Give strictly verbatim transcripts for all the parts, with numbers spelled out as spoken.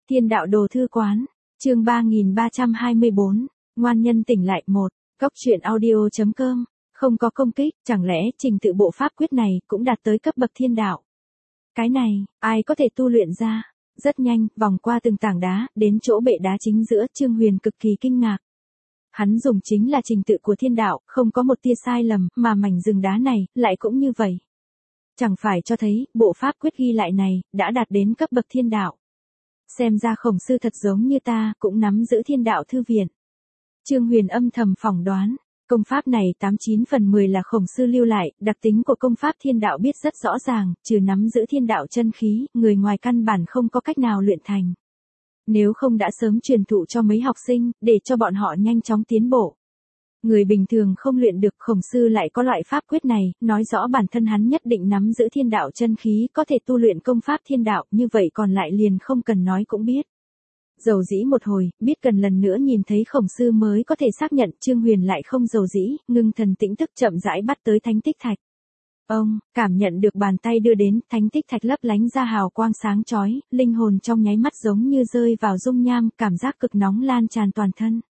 Thiên đạo đồ thư quán, chương ba nghìn ba trăm hai mươi bốn, ngoan nhân tỉnh lại một, góc truyện audio chấm com, không có công kích, chẳng lẽ trình tự bộ pháp quyết này cũng đạt tới cấp bậc thiên đạo? Cái này, ai có thể tu luyện ra? Rất nhanh, vòng qua từng tảng đá, đến chỗ bệ đá chính giữa, Trương Huyền cực kỳ kinh ngạc. Hắn dùng chính là trình tự của thiên đạo, không có một tia sai lầm, mà mảnh rừng đá này, lại cũng như vậy. Chẳng phải cho thấy, bộ pháp quyết ghi lại này, đã đạt đến cấp bậc thiên đạo. Xem ra Khổng sư thật giống như ta, cũng nắm giữ thiên đạo thư viện. Trương Huyền âm thầm phỏng đoán, công pháp này tám chín phần mười là Khổng sư lưu lại, đặc tính của công pháp thiên đạo biết rất rõ ràng, trừ nắm giữ thiên đạo chân khí, người ngoài căn bản không có cách nào luyện thành. Nếu không đã sớm truyền thụ cho mấy học sinh, để cho bọn họ nhanh chóng tiến bộ. Người bình thường không luyện được, Khổng sư lại có loại pháp quyết này, nói rõ bản thân hắn nhất định nắm giữ thiên đạo chân khí, có thể tu luyện công pháp thiên đạo, như vậy còn lại liền không cần nói cũng biết. Dầu dĩ một hồi, biết cần lần nữa nhìn thấy Khổng sư mới có thể xác nhận, Trương Huyền lại không dầu dĩ, ngưng thần tĩnh thức chậm rãi bắt tới thánh tích thạch. Ông, cảm nhận được bàn tay đưa đến, thánh tích thạch lấp lánh ra hào quang sáng chói, linh hồn trong nháy mắt giống như rơi vào dung nham, cảm giác cực nóng lan tràn toàn thân.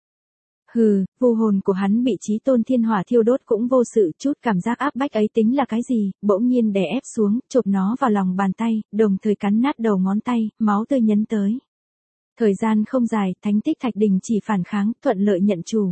Hừ, vô hồn của hắn bị chí tôn thiên hỏa thiêu đốt cũng vô sự, chút cảm giác áp bách ấy tính là cái gì, bỗng nhiên đè ép xuống, chộp nó vào lòng bàn tay, đồng thời cắn nát đầu ngón tay, máu tươi nhấn tới. Thời gian không dài, thánh tích thạch đình chỉ phản kháng, thuận lợi nhận chủ.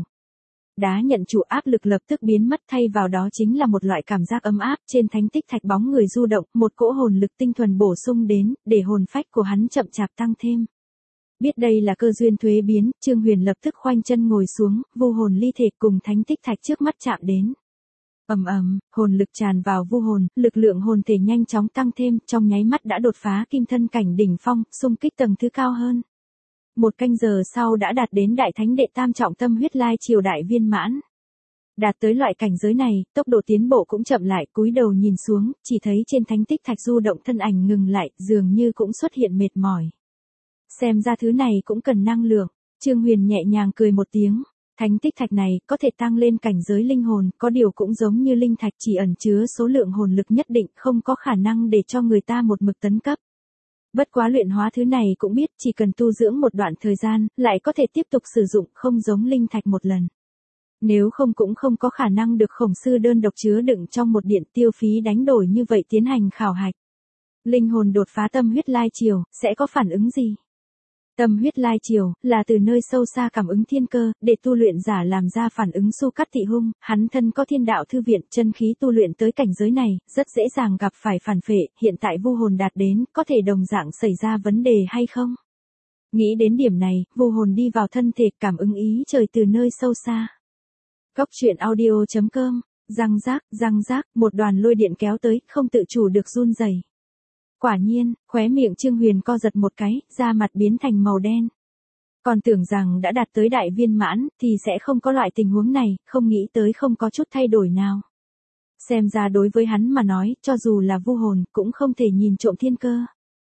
Đá nhận chủ áp lực lập tức biến mất, thay vào đó chính là một loại cảm giác ấm áp, trên thánh tích thạch bóng người du động, một cỗ hồn lực tinh thuần bổ sung đến, để hồn phách của hắn chậm chạp tăng thêm. Biết đây là cơ duyên thuế biến, Trương Huyền lập tức khoanh chân ngồi xuống, vu hồn ly thể cùng thánh tích thạch trước mắt chạm đến. Ầm ầm, hồn lực tràn vào vu hồn, lực lượng hồn thể nhanh chóng tăng thêm, trong nháy mắt đã đột phá kim thân cảnh đỉnh phong, xung kích tầng thứ cao hơn. Một canh giờ sau đã đạt đến đại thánh đệ tam trọng tâm huyết lai triều đại viên mãn. Đạt tới loại cảnh giới này, tốc độ tiến bộ cũng chậm lại, cúi đầu nhìn xuống, chỉ thấy trên thánh tích thạch du động thân ảnh ngừng lại, dường như cũng xuất hiện mệt mỏi. Xem ra thứ này cũng cần năng lượng, Trương Huyền nhẹ nhàng cười một tiếng, thánh tích thạch này có thể tăng lên cảnh giới linh hồn, có điều cũng giống như linh thạch chỉ ẩn chứa số lượng hồn lực nhất định, không có khả năng để cho người ta một mực tấn cấp. Bất quá luyện hóa thứ này cũng biết chỉ cần tu dưỡng một đoạn thời gian, lại có thể tiếp tục sử dụng, không giống linh thạch một lần. Nếu không cũng không có khả năng được Khổng sư đơn độc chứa đựng trong một điện tiêu phí đánh đổi như vậy tiến hành khảo hạch. Linh hồn đột phá tâm huyết lai triều, sẽ có phản ứng gì? Tâm huyết lai triều, là từ nơi sâu xa cảm ứng thiên cơ, để tu luyện giả làm ra phản ứng su cắt thị hung, hắn thân có thiên đạo thư viện, chân khí tu luyện tới cảnh giới này, rất dễ dàng gặp phải phản phệ, hiện tại vu hồn đạt đến, có thể đồng dạng xảy ra vấn đề hay không? Nghĩ đến điểm này, vu hồn đi vào thân thể, cảm ứng ý trời từ nơi sâu xa. Góc truyện audio chấm com, răng rác, răng rác, một đoàn lôi điện kéo tới, không tự chủ được run rẩy. Quả nhiên, khóe miệng Trương Huyền co giật một cái, da mặt biến thành màu đen. Còn tưởng rằng đã đạt tới đại viên mãn, thì sẽ không có loại tình huống này, không nghĩ tới không có chút thay đổi nào. Xem ra đối với hắn mà nói, cho dù là vu hồn, cũng không thể nhìn trộm thiên cơ.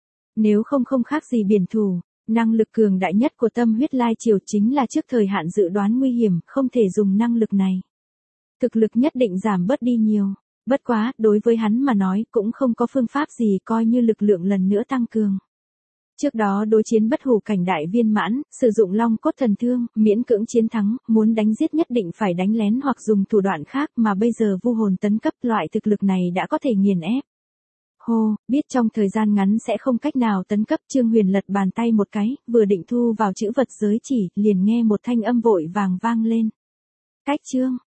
Nếu không không khác gì biển thủ, năng lực cường đại nhất của tâm huyết lai triều chính là trước thời hạn dự đoán nguy hiểm, không thể dùng năng lực này. Thực lực nhất định giảm bớt đi nhiều. Bất quá, đối với hắn mà nói, cũng không có phương pháp gì coi như lực lượng lần nữa tăng cường. Trước đó đối chiến bất hủ cảnh đại viên mãn, sử dụng long cốt thần thương, miễn cưỡng chiến thắng, muốn đánh giết nhất định phải đánh lén hoặc dùng thủ đoạn khác, mà bây giờ vu hồn tấn cấp, loại thực lực này đã có thể nghiền ép. Hô, biết trong thời gian ngắn sẽ không cách nào tấn cấp, Trương Huyền lật bàn tay một cái, vừa định thu vào chữ vật giới chỉ, liền nghe một thanh âm vội vàng vang lên. Cách chương,